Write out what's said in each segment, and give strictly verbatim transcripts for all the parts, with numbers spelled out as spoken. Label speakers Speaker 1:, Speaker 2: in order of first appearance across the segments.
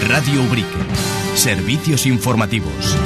Speaker 1: Radio Ubrique. Servicios informativos.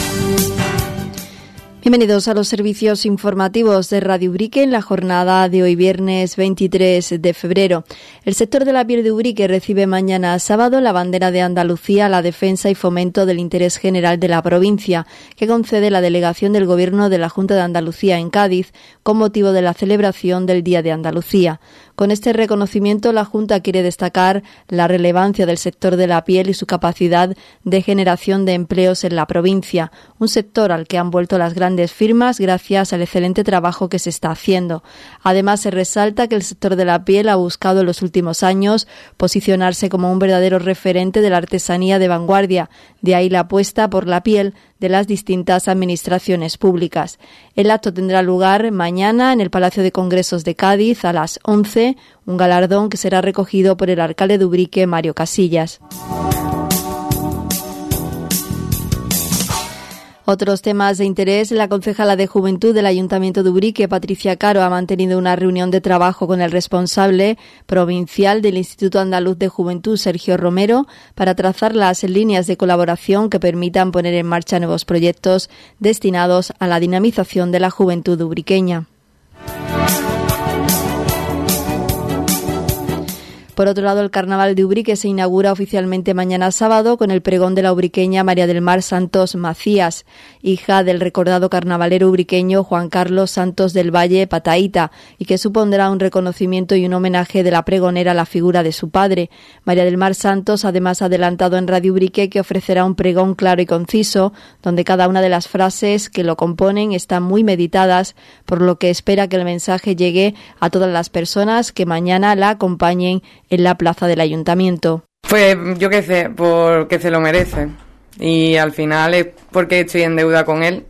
Speaker 2: Bienvenidos a los servicios informativos de Radio Ubrique en la jornada de hoy viernes veintitrés de febrero. El sector de la piel de Ubrique recibe mañana sábado la bandera de Andalucía a la defensa y fomento del interés general de la provincia, que concede la delegación del Gobierno de la Junta de Andalucía en Cádiz con motivo de la celebración del Día de Andalucía. Con este reconocimiento, la Junta quiere destacar la relevancia del sector de la piel y su capacidad de generación de empleos en la provincia, un sector al que han vuelto las grandes firmas gracias al excelente trabajo que se está haciendo. Además, se resalta que el sector de la piel ha buscado en los últimos años posicionarse como un verdadero referente de la artesanía de vanguardia, de ahí la apuesta por la piel de las distintas administraciones públicas. El acto tendrá lugar mañana en el Palacio de Congresos de Cádiz a las once, un galardón que será recogido por el alcalde de Ubrique, Mario Casillas. Otros temas de interés. La concejala de Juventud del Ayuntamiento de Ubrique, Patricia Caro, ha mantenido una reunión de trabajo con el responsable provincial del Instituto Andaluz de Juventud, Sergio Romero, para trazar las líneas de colaboración que permitan poner en marcha nuevos proyectos destinados a la dinamización de la juventud ubriqueña. Por otro lado, el Carnaval de Ubrique se inaugura oficialmente mañana sábado con el pregón de la ubriqueña María del Mar Santos Macías, hija del recordado carnavalero ubriqueño Juan Carlos Santos del Valle Pataíta, y que supondrá un reconocimiento y un homenaje de la pregonera a la figura de su padre. María del Mar Santos además ha adelantado en Radio Ubrique que ofrecerá un pregón claro y conciso, donde cada una de las frases que lo componen están muy meditadas, por lo que espera que el mensaje llegue a todas las personas que mañana la acompañen en la plaza del ayuntamiento.
Speaker 3: Pues yo qué sé, porque se lo merece. Y al final es porque estoy en deuda con él.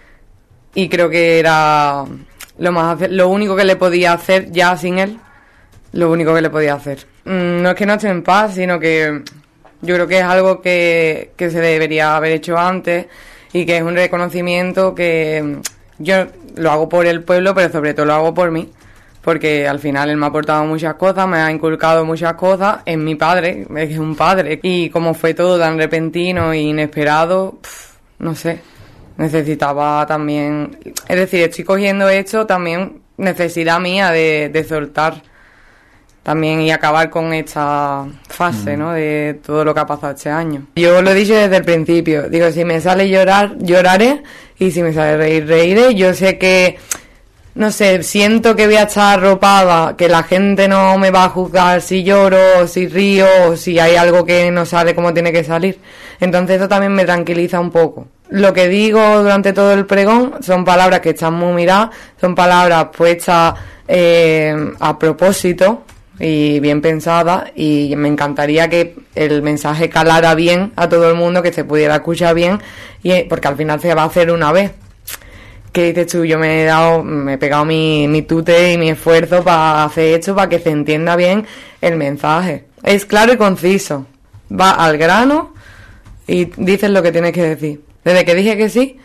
Speaker 3: Y creo que era lo más lo único que le podía hacer ya sin él. Lo único que le podía hacer. No es que no esté en paz, sino que yo creo que es algo que, que se debería haber hecho antes. Y que es un reconocimiento que yo lo hago por el pueblo, pero sobre todo lo hago por mí. Porque al final él me ha aportado muchas cosas, me ha inculcado muchas cosas, es mi padre, es un padre. Y como fue todo tan repentino e inesperado, pff, no sé, necesitaba también... Es decir, estoy cogiendo esto también necesidad mía de, de soltar también y acabar con esta fase, ¿no? De todo lo que ha pasado este año. Yo lo he dicho desde el principio, digo, si me sale llorar, lloraré, y si me sale reír, reiré. Yo sé que... No sé, siento que voy a estar arropada, que la gente no me va a juzgar si lloro, o si río, o si hay algo que no sale como tiene que salir. Entonces eso también me tranquiliza un poco. Lo que digo durante todo el pregón son palabras que están muy miradas, son palabras puestas eh, a propósito y bien pensadas, y me encantaría que el mensaje calara bien a todo el mundo, que se pudiera escuchar bien, y porque al final se va a hacer una vez. ¿Qué dices tú? Yo me he dado, me he pegado mi, mi tute y mi esfuerzo para hacer esto, para que se entienda bien el mensaje. Es claro y conciso. Va al grano y dices lo que tienes que decir. Desde que dije que sí,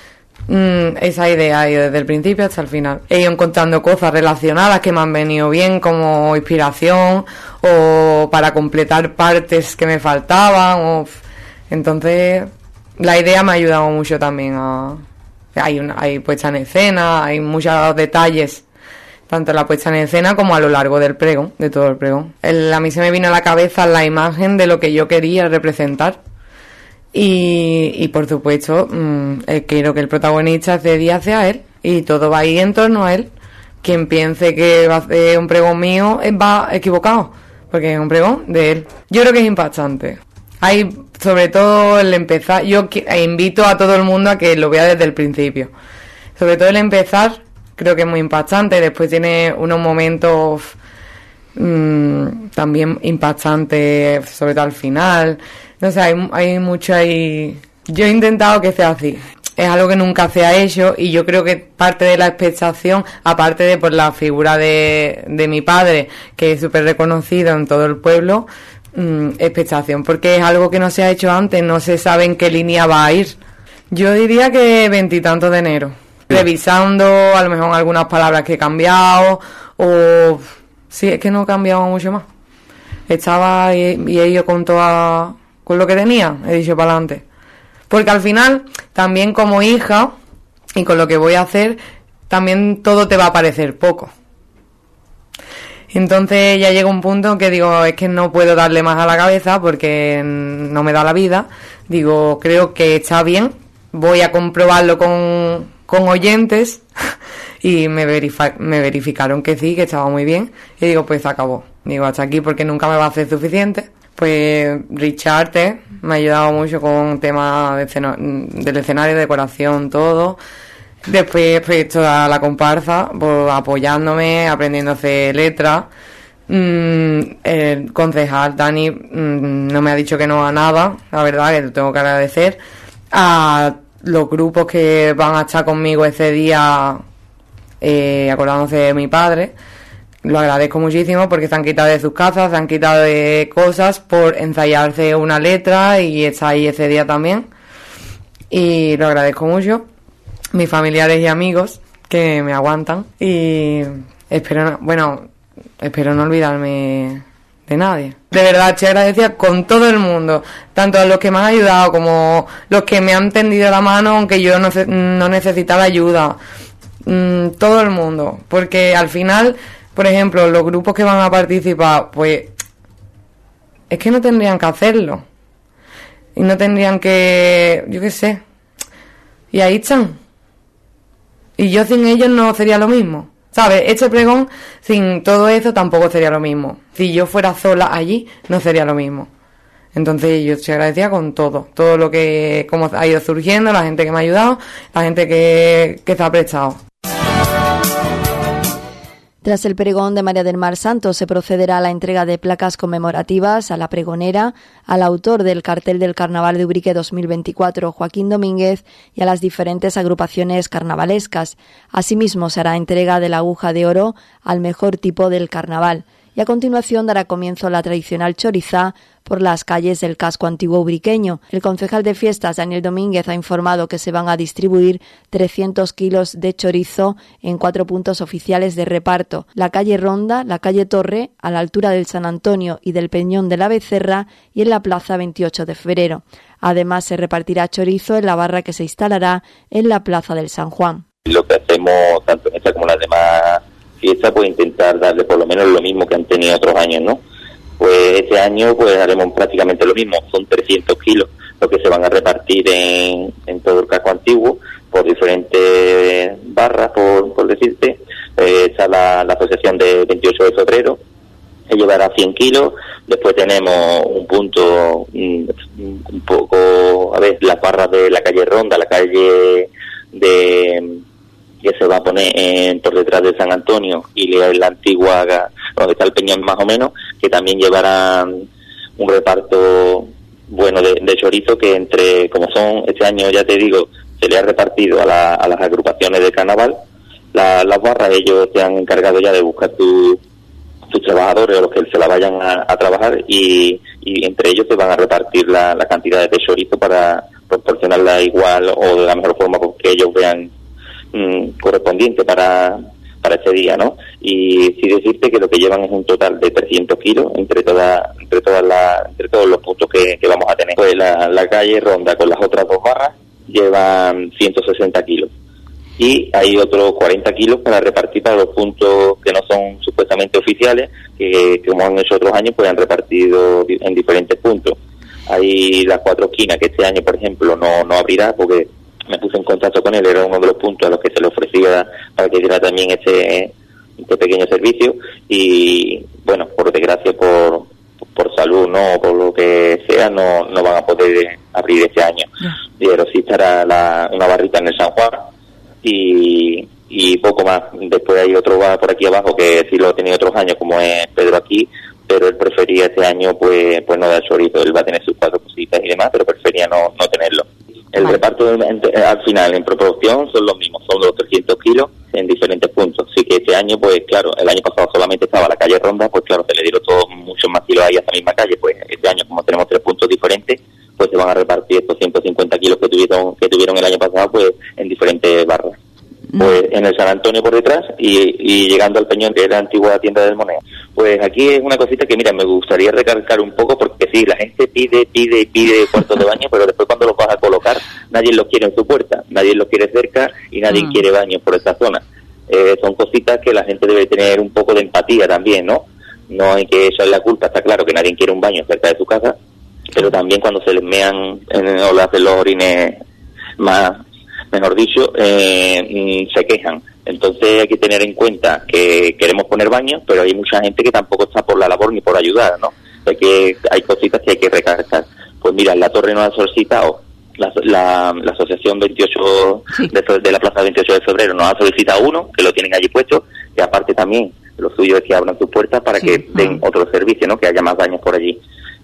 Speaker 3: mmm, esa idea ha ido desde el principio hasta el final. He ido encontrando cosas relacionadas que me han venido bien como inspiración o para completar partes que me faltaban. O... Entonces, la idea me ha ayudado mucho también a... Hay, una, hay puesta en escena, hay muchos detalles, tanto en la puesta en escena como a lo largo del pregón, de todo el pregón. El, a mí se me vino a la cabeza la imagen de lo que yo quería representar. Y, y por supuesto, mmm, eh, quiero que el protagonista se día hacia él, y todo va a ir en torno a él. Quien piense que va a ser un pregón mío va equivocado, porque es un pregón de él. Yo creo que es impactante. Hay, sobre todo, el empezar, yo invito a todo el mundo a que lo vea desde el principio. Sobre todo el empezar, creo que es muy impactante. Después tiene unos momentos mmm, también impactantes, sobre todo al final. No sé, hay, hay mucho ahí. Yo he intentado que sea así. Es algo que nunca se ha hecho, y yo creo que parte de la expectación, aparte de por la figura de, de mi padre, que es súper reconocido en todo el pueblo, Mm, expectación, porque es algo que no se ha hecho antes, no se sabe en qué línea va a ir. Yo diría que veintitantos de enero, revisando a lo mejor algunas palabras que he cambiado, o sí, es que no he cambiado mucho más. Estaba y, y he ido con toda con lo que tenía, he dicho para adelante. Porque al final, también como hija, y con lo que voy a hacer, también todo te va a parecer poco. Entonces ya llega un punto en que digo, es que no puedo darle más a la cabeza porque no me da la vida. Digo, creo que está bien, voy a comprobarlo con, con oyentes y me, verifa, me verificaron que sí, que estaba muy bien. Y digo, pues se acabó. Digo, hasta aquí porque nunca me va a hacer suficiente. Pues Richard me ha ayudado mucho con temas de escena, del escenario, decoración, todo. Después, pues, toda la comparsa, pues, apoyándome, aprendiendo a hacer letras. Mm, el concejal Dani mm, no me ha dicho que no a nada, la verdad, que lo tengo que agradecer. A los grupos que van a estar conmigo ese día, eh, acordándose de mi padre, lo agradezco muchísimo porque se han quitado de sus casas, se han quitado de cosas por ensayarse una letra y está ahí ese día también. Y lo agradezco mucho. Mis familiares y amigos que me aguantan y espero no, bueno espero no olvidarme de nadie. De verdad estoy agradecida con todo el mundo, tanto a los que me han ayudado como los que me han tendido la mano aunque yo no, no necesitaba ayuda, mm, todo el mundo, porque al final, por ejemplo, los grupos que van a participar, pues es que no tendrían que hacerlo y no tendrían que, yo qué sé, y ahí están. Y yo sin ellos no sería lo mismo, ¿sabes? Este pregón, sin todo eso, tampoco sería lo mismo. Si yo fuera sola allí, no sería lo mismo. Entonces yo estoy agradecida con todo. Todo lo que, cómo ha ido surgiendo, la gente que me ha ayudado, la gente que, que se ha prestado.
Speaker 2: Tras el pregón de María del Mar Santos se procederá a la entrega de placas conmemorativas a la pregonera, al autor del cartel del Carnaval de Ubrique dos mil veinticuatro, Joaquín Domínguez, y a las diferentes agrupaciones carnavalescas. Asimismo, se hará entrega de la aguja de oro al mejor tipo del carnaval. Y a continuación dará comienzo la tradicional chorizá por las calles del casco antiguo ubriqueño. El concejal de fiestas, Daniel Domínguez, ha informado que se van a distribuir trescientos kilos de chorizo en cuatro puntos oficiales de reparto: la calle Ronda, la calle Torre, a la altura del San Antonio y del Peñón de la Becerra, y en la plaza veintiocho de febrero. Además, se repartirá chorizo en la barra que se instalará en la plaza del San Juan.
Speaker 4: Lo que hacemos, tanto en esta como en las demás fiestas, pues intentar darle por lo menos lo mismo que han tenido otros años, ¿no? Pues este año pues haremos prácticamente lo mismo, son trescientos kilos lo que se van a repartir en, en todo el casco antiguo por diferentes barras, por, por decirte. Eh, está la, la asociación de veintiocho de febrero, que llevará cien kilos. Después tenemos un punto un, un poco, a ver, las barras de la calle Ronda, la calle de que se va a poner en, por detrás de San Antonio y la antigua, donde está el Peñón más o menos, que también llevarán un reparto bueno de, de chorizo, que entre, como son este año, ya te digo, se le ha repartido a, la, a las agrupaciones de carnaval. La, las barras, ellos se han encargado ya de buscar tu, tus trabajadores o los que se la vayan a, a trabajar, y, y entre ellos se van a repartir la, la cantidad de chorizo para proporcionarla igual o de la mejor forma que ellos vean correspondiente para para ese día, ¿no? Y sí decirte que lo que llevan es un total de trescientos kilos entre todas entre todas las entre todos los puntos que, que vamos a tener. Pues la, la calle Ronda con las otras dos barras llevan ciento sesenta kilos y hay otros cuarenta kilos para repartir para los puntos que no son supuestamente oficiales, que, que como han hecho otros años, pues han repartido en diferentes puntos. Hay las cuatro esquinas, que este año, por ejemplo, no no abrirá porque me puse en contacto con él, era uno de los puntos a los que se le ofrecía para que diera también este, este pequeño servicio, y bueno, por desgracia, por por salud, no por lo que sea, no no van a poder abrir este año. Pero sí estará la, una barrita en el San Juan y, y poco más. Después hay otro bar por aquí abajo que sí lo ha tenido otros años, como es Pedro aquí, pero él prefería este año pues pues no dar chorizo. Él va a tener sus cuatro cositas y demás, pero prefería no no tenerlo. El vale. reparto en, en, al final en proporción son los mismos, son los trescientos kilos en diferentes puntos. Así que este año, pues claro, el año pasado solamente estaba la calle Ronda, pues claro, se le dieron todos muchos más kilos ahí a esa misma calle. Pues este año, como tenemos tres puntos diferentes, pues se van a repartir estos ciento cincuenta kilos que tuvieron que tuvieron el año pasado, pues en diferentes barras. Pues en el San Antonio por detrás y, y llegando al Peñón, que es la antigua tienda del Moneo. Pues aquí es una cosita que, mira, me gustaría recalcar un poco, porque sí, la gente pide, pide, pide cuartos de baño, pero después cuando los vas a colocar, nadie los quiere en su puerta, nadie los quiere cerca y nadie mm. quiere baños por esta zona. Eh, son cositas que la gente debe tener un poco de empatía también, ¿no? No hay que echarle la culpa, está claro que nadie quiere un baño cerca de su casa, pero también cuando se les mean en, o le hacen los orines más, mejor dicho, eh, se quejan. Entonces hay que tener en cuenta que queremos poner baños, pero hay mucha gente que tampoco está por la labor ni por ayudar, ¿no? Hay que hay cositas que hay que recalcar. Pues mira, la Torre no ha solicitado, la, la, la Asociación veintiocho sí. de, de la Plaza veintiocho de Febrero nos ha solicitado uno, que lo tienen allí puesto, y aparte también lo suyo es que abran sus puertas para sí. que den ah. otro servicio, ¿no? Que haya más baños por allí.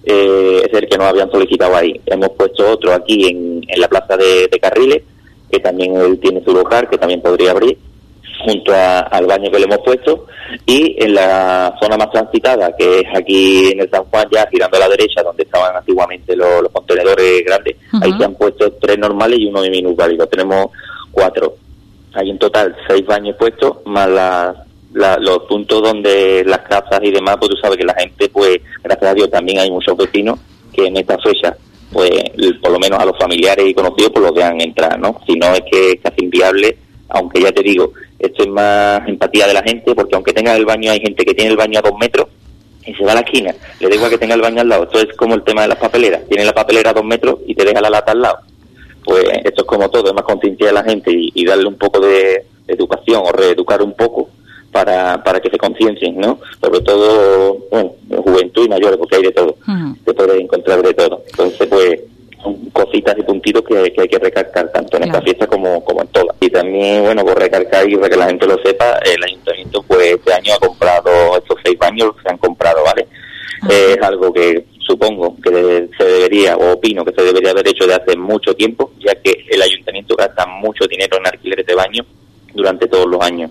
Speaker 4: Eh, es el que nos habían solicitado ahí. Hemos puesto otro aquí en, en la Plaza de, de Carriles, que también él tiene su lugar, que también podría abrir, junto a, al baño que le hemos puesto, y en la zona más transitada, que es aquí en el San Juan, ya girando a la derecha, donde estaban antiguamente los, los contenedores grandes, uh-huh. ahí se han puesto tres normales y uno de minusválido. Tenemos cuatro. Hay en total seis baños puestos, más la, la, los puntos donde las casas y demás, pues tú sabes que la gente, pues, gracias a Dios, también hay muchos vecinos que en esta fecha, pues, por lo menos a los familiares y conocidos, pues los dejan entrar, ¿no? Si no, es que es casi inviable. Aunque ya te digo, esto es más empatía de la gente, porque aunque tenga el baño, hay gente que tiene el baño a dos metros y se va a la esquina, le da igual que tenga el baño al lado. Esto es como el tema de las papeleras, tiene la papelera a dos metros y te deja la lata al lado. Pues esto es como todo, es más conciencia de la gente y, y darle un poco de, de educación o reeducar un poco para para que se conciencien, ¿no? Sobre todo, bueno, juventud y mayores, porque hay de todo, uh-huh. se puede encontrar de todo. Entonces, pues, son cositas y puntitos que, que hay que recalcar tanto en claro. esta fiesta como, como en todas. Y también, bueno, por recalcar y para que la gente lo sepa, el ayuntamiento pues este año ha comprado estos seis baños, se han comprado, ¿vale? Uh-huh. Es algo que supongo que se debería, o opino que se debería haber hecho de hace mucho tiempo, ya que el ayuntamiento gasta mucho dinero en alquileres de baños durante todos los años.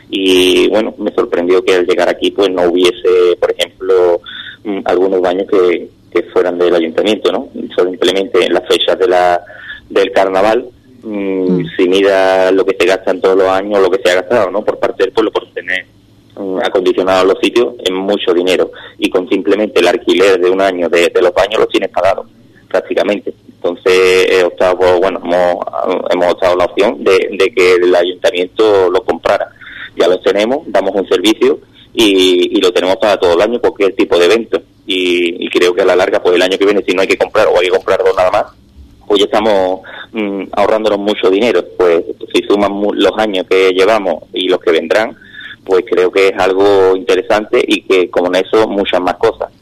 Speaker 4: Y bueno, me sorprendió que al llegar aquí pues no hubiese, por ejemplo, algunos baños que que fueran del ayuntamiento, ¿no? Simplemente en las fechas de la del carnaval, mmm, mm. si mira lo que se gasta en todos los años, lo que se ha gastado, ¿no? Por parte del pueblo, por tener um, acondicionados los sitios, es mucho dinero. Y con simplemente el alquiler de un año de, de los baños los tienes pagados, prácticamente. Entonces he optado por, bueno, hemos, hemos optado la opción de, de que el ayuntamiento los comprara. Ya los tenemos, damos un servicio y, y lo tenemos para todo el año, cualquier tipo de evento. Y, y creo que a la larga, pues el año que viene, si no hay que comprar o hay que comprar dos nada más, pues ya estamos mmm, ahorrándonos mucho dinero. Pues si suman mu- los años que llevamos y los que vendrán, pues creo que es algo interesante y que con eso muchas más cosas.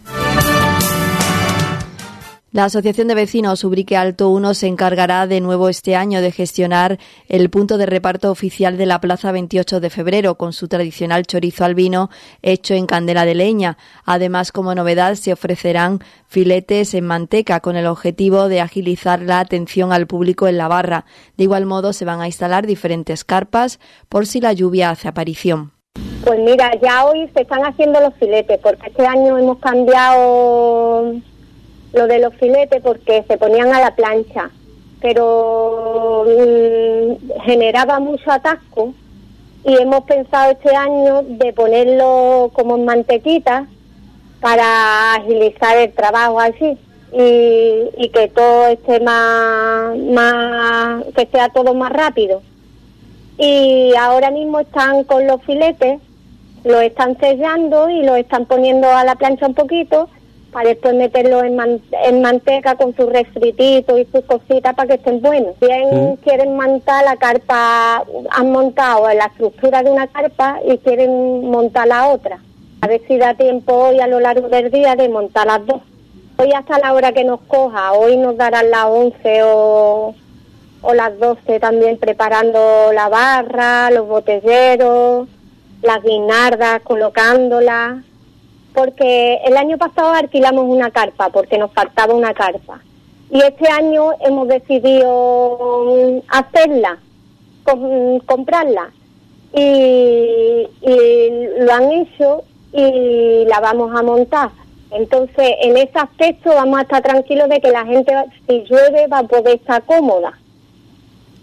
Speaker 2: La Asociación de Vecinos Ubrique Alto uno se encargará de nuevo este año de gestionar el punto de reparto oficial de la Plaza veintiocho de Febrero con su tradicional chorizo al vino hecho en candela de leña. Además, como novedad, se ofrecerán filetes en manteca con el objetivo de agilizar la atención al público en la barra. De igual modo, se van a instalar diferentes carpas por si la lluvia hace aparición.
Speaker 5: Pues mira, ya hoy se están haciendo los filetes porque este año hemos cambiado lo de los filetes porque se ponían a la plancha, pero mmm, generaba mucho atasco y hemos pensado este año de ponerlo como en mantequita para agilizar el trabajo así y, y que todo esté más, más, que sea todo más rápido. Y ahora mismo están con los filetes, los están sellando y los están poniendo a la plancha un poquito, para después meterlo en, man- en manteca con sus refrititos y sus cositas para que estén buenos. Bien, ¿sí? Quieren montar la carpa, han montado la estructura de una carpa y quieren montar la otra. A ver si da tiempo hoy a lo largo del día de montar las dos. Hoy hasta la hora que nos coja, hoy nos darán las once o, o las doce también preparando la barra, los botelleros, las guirnaldas, colocándolas. Porque el año pasado alquilamos una carpa, porque nos faltaba una carpa. Y este año hemos decidido hacerla, com- comprarla. Y, y lo han hecho y la vamos a montar. Entonces, en ese aspecto vamos a estar tranquilos de que la gente, si llueve, va a poder estar cómoda.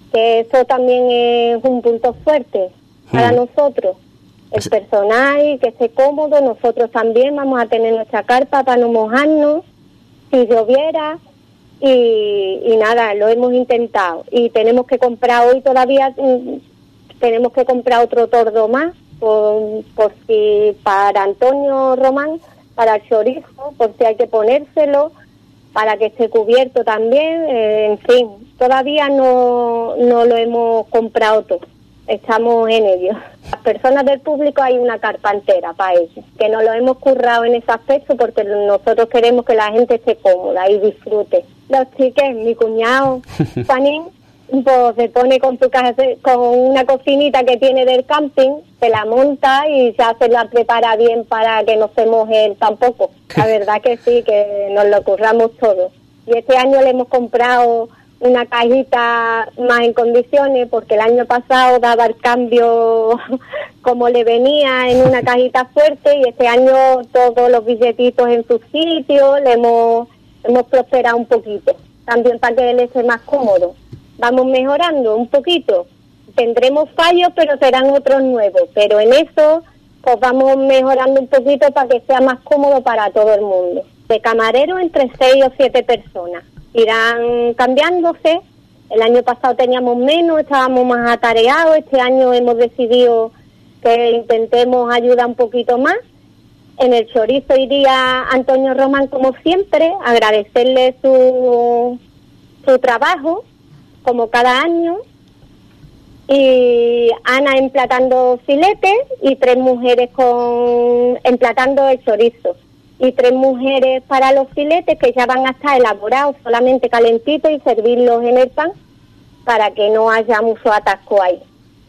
Speaker 5: que eso también es un punto fuerte para mm. nosotros. El personal, y que esté cómodo, nosotros también vamos a tener nuestra carpa para no mojarnos si lloviera, y, y nada, lo hemos intentado. Y tenemos que comprar hoy todavía, tenemos que comprar otro tordo más, por, por si para Antonio Román, para el chorizo, por si hay que ponérselo, para que esté cubierto también, eh, en fin, todavía no, no lo hemos comprado todo. Estamos en ello. Las personas del público hay una carpa entera para ellos, que nos lo hemos currado en ese aspecto porque nosotros queremos que la gente esté cómoda y disfrute. Los chiques, mi cuñado, Juanín, pues se pone con su casa, con una cocinita que tiene del camping, se la monta y ya se la prepara bien para que no se moje tampoco. La verdad que sí, que nos lo curramos todo. Y este año le hemos comprado una cajita más en condiciones, porque el año pasado daba el cambio como le venía en una cajita fuerte, y este año todos los billetitos en su sitio, le hemos, hemos prosperado un poquito, también para que él esté más cómodo. Vamos mejorando un poquito, tendremos fallos, pero serán otros nuevos, pero en eso pues vamos mejorando un poquito para que sea más cómodo para todo el mundo. De camarero entre seis o siete personas. Irán cambiándose. El año pasado teníamos menos, estábamos más atareados. Este año hemos decidido que intentemos ayudar un poquito más. En el chorizo iría Antonio Román, como siempre, agradecerle su, su trabajo, como cada año. Y Ana emplatando filetes y tres mujeres con emplatando el chorizo. Y tres mujeres para los filetes, que ya van a estar elaborados, solamente calentitos, y servirlos en el pan para que no haya mucho atasco ahí.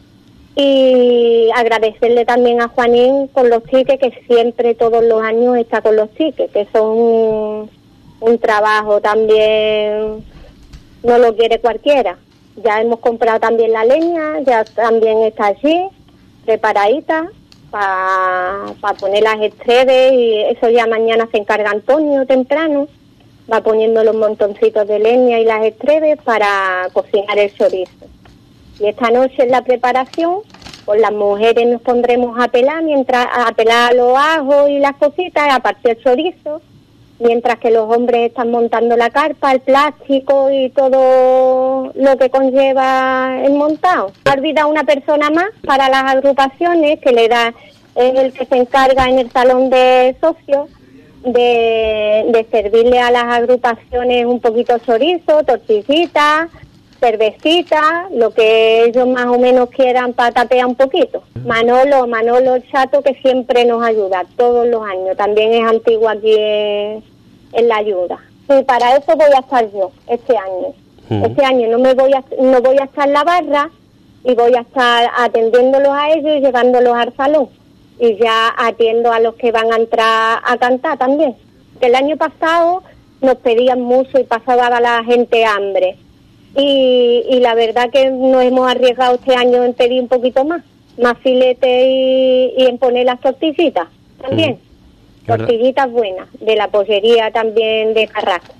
Speaker 5: Y agradecerle también a Juanín con los tickets, que siempre todos los años está con los tickets, que son un, un trabajo también, no lo quiere cualquiera. Ya hemos comprado también la leña, ya también está allí, preparadita, para pa poner las estreves, y eso ya mañana se encarga Antonio temprano, va poniendo los montoncitos de leña y las estreves para cocinar el chorizo. Y esta noche en la preparación, pues las mujeres nos pondremos a pelar, mientras a pelar los ajos y las cositas, a partir el chorizo, mientras que los hombres están montando la carpa, el plástico y todo lo que conlleva el montado. Ha olvidado una persona más para las agrupaciones, que le da, es el que se encarga en el salón de socios de, de servirle a las agrupaciones un poquito chorizo, tortillitas, cervecita, lo que ellos más o menos quieran para tapear un poquito. Manolo, Manolo el Chato, que siempre nos ayuda todos los años, también es antiguo aquí en, en la ayuda. Y para eso voy a estar yo este año. Uh-huh. Este año no me voy a no voy a estar en la barra, y voy a estar atendiéndolos a ellos y llevándolos al salón. Y ya atiendo a los que van a entrar a cantar también. El año pasado nos pedían mucho y pasaba a la gente hambre. Y, y la verdad que nos hemos arriesgado este año en pedir un poquito más, más filete y, y en poner las tortillitas también, mm. tortillitas buenas, de la pollería también de Carrasco.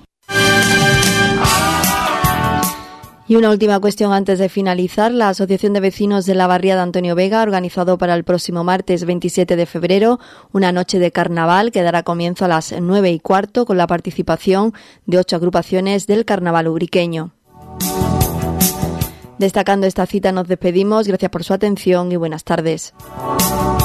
Speaker 2: Y una última cuestión antes de finalizar. La Asociación de Vecinos de la Barriada Antonio Vega ha organizado para el próximo martes veintisiete de febrero una noche de carnaval que dará comienzo a las nueve y cuarto con la participación de ocho agrupaciones del carnaval ubriqueño. Destacando esta cita nos despedimos. Gracias por su atención y buenas tardes.